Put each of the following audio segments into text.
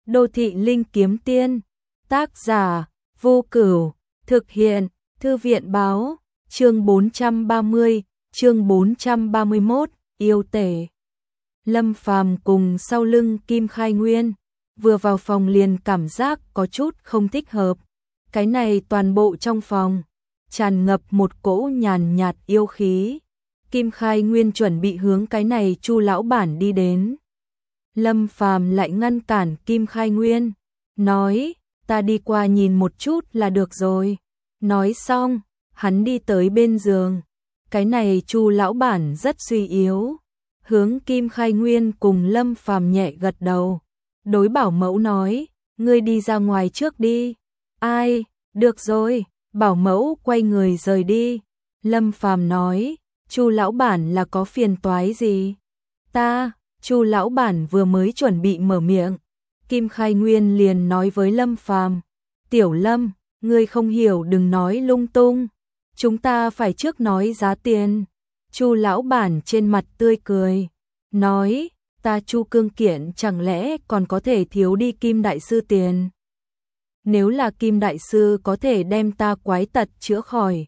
Đô thị linh kiếm tiên. Tác giả Vô Cửu. Thực hiện Thư viện báo. Chương 430, chương 431, yêu tể. Lâm Phàm cùng sau lưng Kim Khai Nguyên, vừa vào phòng liền cảm giác có chút không thích hợp. Cái này toàn bộ trong phòng tràn ngập một cỗ nhàn nhạt yêu khí. Kim Khai Nguyên chuẩn bị hướng cái này Chu lão bản đi đến. Lâm Phàm lại ngăn cản Kim Khai Nguyên, nói, ta đi qua nhìn một chút là được rồi. Nói xong, hắn đi tới bên giường. Cái này Chu lão bản rất suy yếu. Hướng Kim Khai Nguyên cùng Lâm Phàm nhẹ gật đầu. Đối bảo mẫu nói, ngươi đi ra ngoài trước đi. Ai, được rồi, bảo mẫu quay người rời đi. Lâm Phàm nói, Chu lão bản là có phiền toái gì? Chu lão bản vừa mới chuẩn bị mở miệng. Kim Khai Nguyên liền nói với Lâm Phàm, Tiểu Lâm, ngươi không hiểu đừng nói lung tung. Chúng ta phải trước nói giá tiền. Chu lão bản trên mặt tươi cười, nói, ta Chu Cương Kiện chẳng lẽ còn có thể thiếu đi Kim đại sư tiền? Nếu là Kim đại sư có thể đem ta quái tật chữa khỏi,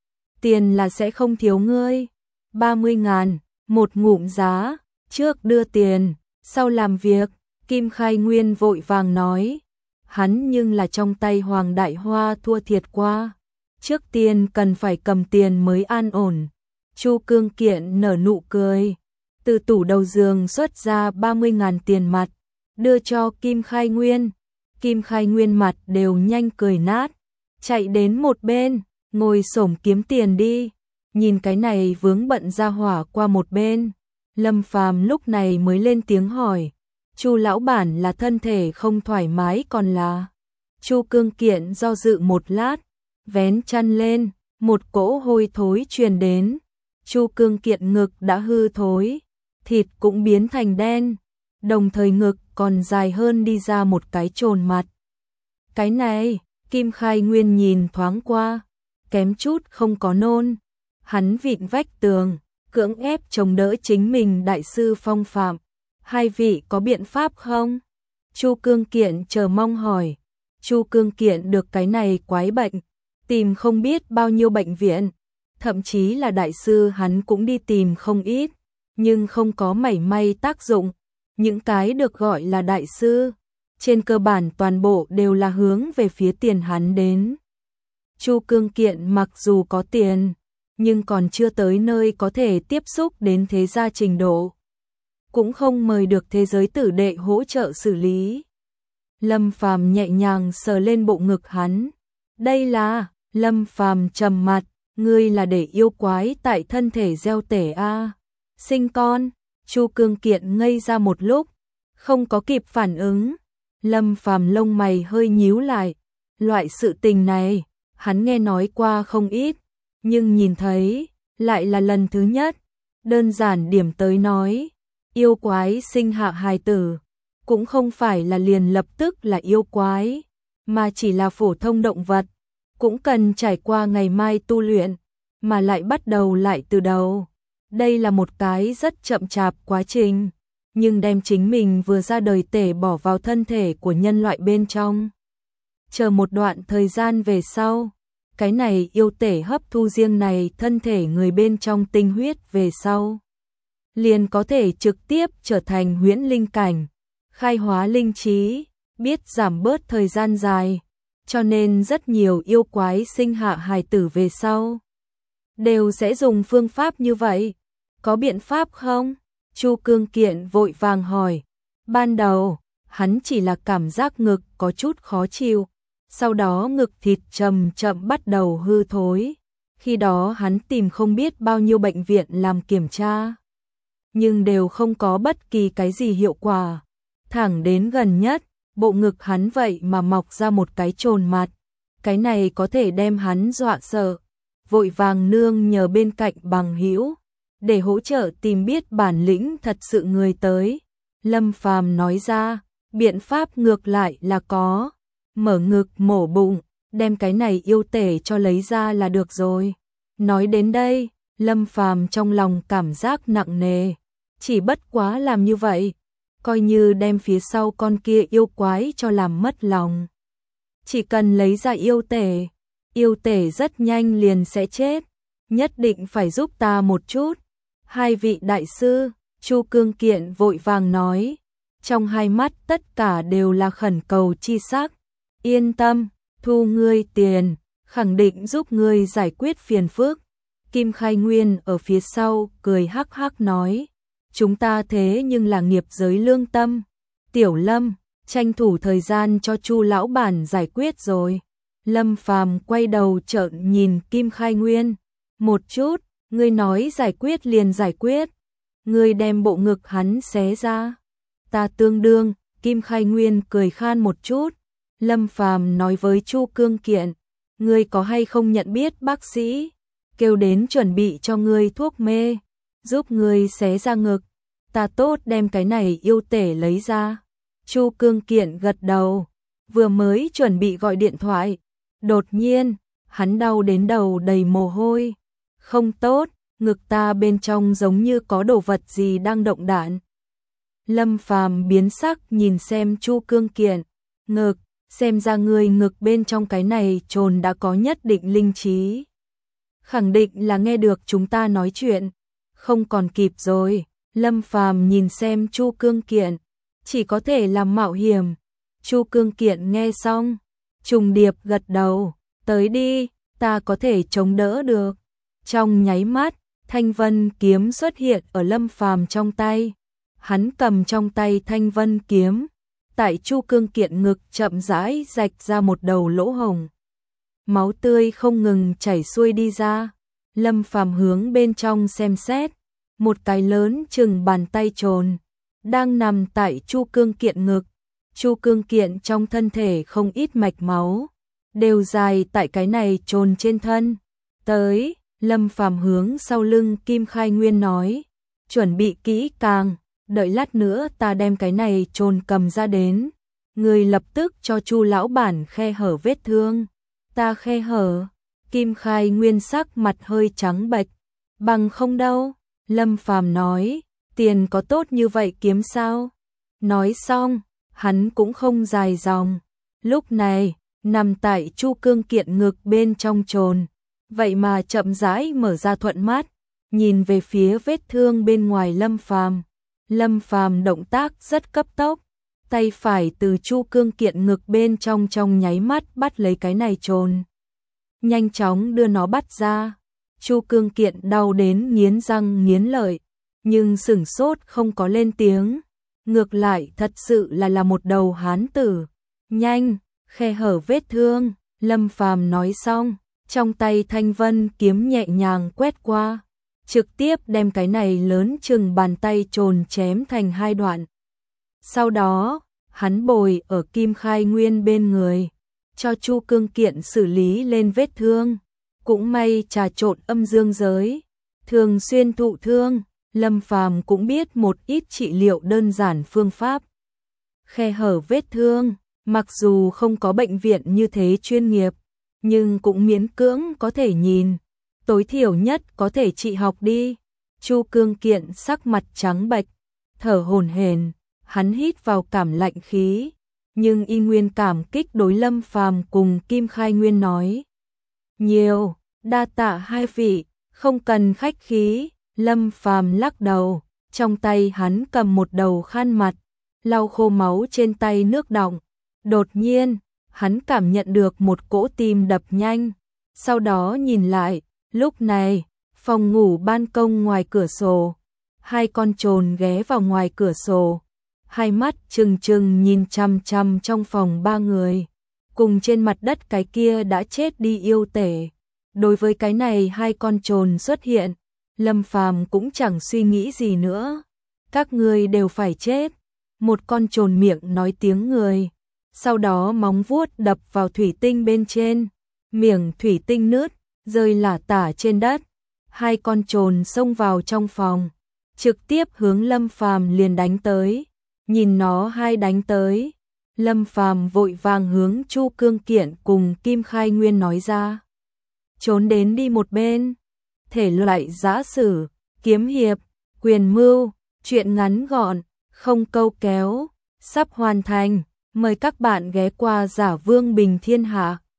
tiền là sẽ không thiếu ngươi. 30.000, một ngụm giá, trước đưa tiền, sau làm việc. Kim Khai Nguyên vội vàng nói, hắn nhưng là trong tay Hoàng Đại Hoa thua thiệt qua. Trước tiên cần phải cầm tiền mới an ổn. Chu Cương Kiện nở nụ cười, từ tủ đầu giường xuất ra 30.000 tiền mặt, đưa cho Kim Khai Nguyên. Kim Khai Nguyên mặt đều nhanh cười nát, chạy đến một bên, ngồi xổm kiếm tiền đi. Nhìn cái này vướng bận ra hỏa qua một bên, Lâm Phàm lúc này mới lên tiếng hỏi, Chu lão bản là thân thể không thoải mái còn là? Chu Cương Kiện do dự một lát, vén chăn lên, một cỗ hôi thối truyền đến. Chu Cương Kiện ngực đã hư thối, thịt cũng biến thành đen, đồng thời ngực còn dài hơn đi ra một cái chồn mặt. Cái này, Kim Khai Nguyên nhìn thoáng qua, kém chút không có nôn. Hắn vịn vách tường, cưỡng ép chống đỡ chính mình đại sư phong phạm. Hai vị có biện pháp không? Chu Cương Kiện chờ mong hỏi. Chu Cương Kiện được cái này quái bệnh, tìm không biết bao nhiêu bệnh viện, thậm chí là đại sư hắn cũng đi tìm không ít, nhưng không có mảy may tác dụng. Những cái được gọi là đại sư, trên cơ bản toàn bộ đều là hướng về phía tiền hắn đến. Chu Cương Kiện mặc dù có tiền, nhưng còn chưa tới nơi có thể tiếp xúc đến thế gia trình độ, cũng không mời được thế giới tử đệ hỗ trợ xử lý. Lâm Phàm nhẹ nhàng sờ lên bộ ngực hắn. Đây là, Lâm Phàm trầm mặt, ngươi là để yêu quái tại thân thể gieo tể a? Sinh con? Chu Cương Kiện ngây ra một lúc, không có kịp phản ứng. Lâm Phàm lông mày hơi nhíu lại, loại sự tình này, hắn nghe nói qua không ít, nhưng nhìn thấy, lại là lần thứ nhất. Đơn giản điểm tới nói, yêu quái sinh hạ hài tử, cũng không phải là liền lập tức là yêu quái, mà chỉ là phổ thông động vật, cũng cần trải qua ngày mai tu luyện, mà lại bắt đầu lại từ đầu. Đây là một cái rất chậm chạp quá trình, nhưng đem chính mình vừa ra đời tể bỏ vào thân thể của nhân loại bên trong. Chờ một đoạn thời gian về sau, cái này yêu tể hấp thu riêng này thân thể người bên trong tinh huyết về sau, liền có thể trực tiếp trở thành huyễn linh cảnh, khai hóa linh trí, biết giảm bớt thời gian dài, cho nên rất nhiều yêu quái sinh hạ hài tử về sau đều sẽ dùng phương pháp như vậy. Có biện pháp không? Chu Cương Kiện vội vàng hỏi. Ban đầu, hắn chỉ là cảm giác ngực có chút khó chịu, sau đó ngực thịt chậm chậm bắt đầu hư thối. Khi đó hắn tìm không biết bao nhiêu bệnh viện làm kiểm tra, nhưng đều không có bất kỳ cái gì hiệu quả. Thẳng đến gần nhất, bộ ngực hắn vậy mà mọc ra một cái chồn mặt. Cái này có thể đem hắn dọa sợ, vội vàng nương nhờ bên cạnh bằng hữu để hỗ trợ tìm biết bản lĩnh thật sự người tới. Lâm Phàm nói ra, biện pháp ngược lại là có, mở ngực mổ bụng, đem cái này yêu tể cho lấy ra là được rồi. Nói đến đây, Lâm Phàm trong lòng cảm giác nặng nề, chỉ bất quá làm như vậy, coi như đem phía sau con kia yêu quái cho làm mất lòng. Chỉ cần lấy ra yêu tể rất nhanh liền sẽ chết, nhất định phải giúp ta một chút. Hai vị đại sư, Chu Cương Kiện vội vàng nói, trong hai mắt tất cả đều là khẩn cầu chi sắc. Yên tâm, thu ngươi tiền, khẳng định giúp ngươi giải quyết phiền phức. Kim Khai Nguyên ở phía sau cười hắc hắc nói, chúng ta thế nhưng là nghiệp giới lương tâm. Tiểu Lâm, tranh thủ thời gian cho Chu lão bản giải quyết rồi. Lâm Phàm quay đầu trợn nhìn Kim Khai Nguyên, một chút, ngươi nói giải quyết liền giải quyết, ngươi đem bộ ngực hắn xé ra. Ta tương đương, Kim Khai Nguyên cười khan một chút. Lâm Phàm nói với Chu Cương Kiện, ngươi có hay không nhận biết bác sĩ, kêu đến chuẩn bị cho ngươi thuốc mê, giúp ngươi xé ra ngực, ta tốt đem cái này yêu tể lấy ra. Chu Cương Kiện gật đầu, vừa mới chuẩn bị gọi điện thoại, đột nhiên, hắn đau đến đầu đầy mồ hôi. Không tốt, ngực ta bên trong giống như có đồ vật gì đang động đạn. Lâm Phàm biến sắc nhìn xem Chu Cương Kiện, ngực, xem ra người ngực bên trong cái này trồn đã có nhất định linh trí. Khẳng định là nghe được chúng ta nói chuyện, không còn kịp rồi. Lâm Phàm nhìn xem Chu Cương Kiện, chỉ có thể làm mạo hiểm. Chu Cương Kiện nghe xong, trùng điệp gật đầu, tới đi, ta có thể chống đỡ được. Trong nháy mắt, Thanh Vân kiếm xuất hiện ở Lâm Phàm trong tay. Hắn cầm trong tay Thanh Vân kiếm, tại Chu Cương Kiện ngực chậm rãi rạch ra một đầu lỗ hổng. Máu tươi không ngừng chảy xuôi đi ra. Lâm Phàm hướng bên trong xem xét, một cái lớn chừng bàn tay trồn đang nằm tại Chu Cương Kiện ngực. Chu Cương Kiện trong thân thể không ít mạch máu, đều dài tại cái này trồn trên thân. Tới, Lâm Phàm hướng sau lưng Kim Khai Nguyên nói, chuẩn bị kỹ càng, đợi lát nữa ta đem cái này trồn cầm ra đến, người lập tức cho Chu lão bản khe hở vết thương. Ta khe hở? Kim Khai Nguyên sắc mặt hơi trắng bệch, bằng không đâu. Lâm Phàm nói, tiền có tốt như vậy kiếm sao? Nói xong, hắn cũng không dài dòng. Lúc này, nằm tại Chu Cương Kiện ngực bên trong trồn, vậy mà chậm rãi mở ra thuận mắt, nhìn về phía vết thương bên ngoài Lâm Phàm. Lâm Phàm động tác rất cấp tốc, tay phải từ Chu Cương Kiện ngực bên trong nháy mắt bắt lấy cái này trồn, nhanh chóng đưa nó bắt ra. Chu Cương Kiện đau đến nghiến răng nghiến lợi, nhưng sửng sốt không có lên tiếng, ngược lại thật sự là một đầu hán tử. Nhanh, khe hở vết thương. Lâm Phàm nói xong, trong tay Thanh Vân kiếm nhẹ nhàng quét qua, trực tiếp đem cái này lớn chừng bàn tay trồn chém thành hai đoạn. Sau đó, hắn bồi ở Kim Khai Nguyên bên người, cho Chu Cương Kiện xử lý lên vết thương. Cũng may trà trộn âm dương giới, thường xuyên thụ thương, Lâm Phàm cũng biết một ít trị liệu đơn giản phương pháp. Khe hở vết thương, mặc dù không có bệnh viện như thế chuyên nghiệp, nhưng cũng miễn cưỡng có thể nhìn, tối thiểu nhất có thể trị học đi. Chu Cương Kiện sắc mặt trắng bệch, thở hổn hển, hắn hít vào cảm lạnh khí, nhưng y nguyên cảm kích đối Lâm Phàm cùng Kim Khai Nguyên nói. Nhiều, đa tạ hai vị, không cần khách khí. Lâm Phàm lắc đầu, trong tay hắn cầm một đầu khăn mặt, lau khô máu trên tay nước đọng. Đột nhiên, hắn cảm nhận được một cỗ tim đập nhanh, sau đó nhìn lại, lúc này, phòng ngủ ban công ngoài cửa sổ, hai con trồn ghé vào ngoài cửa sổ, hai mắt trừng trừng nhìn chằm chằm trong phòng ba người, cùng trên mặt đất cái kia đã chết đi yêu tể. Đối với cái này hai con trồn xuất hiện, Lâm Phàm cũng chẳng suy nghĩ gì nữa. Các ngươi đều phải chết. Một con trồn miệng nói tiếng người, sau đó móng vuốt đập vào thủy tinh bên trên, miệng thủy tinh nứt, rơi lả tả trên đất. Hai con trồn xông vào trong phòng, trực tiếp hướng Lâm Phàm liền đánh tới. Nhìn nó hai đánh tới, Lâm Phàm vội vàng hướng Chu Cương Kiện cùng Kim Khai Nguyên nói ra. Trốn đến đi một bên. Thể loại giã sử, kiếm hiệp, quyền mưu, truyện ngắn gọn, không câu kéo, sắp hoàn thành. Mời các bạn ghé qua Giả Vương Bình Thiên Hạ.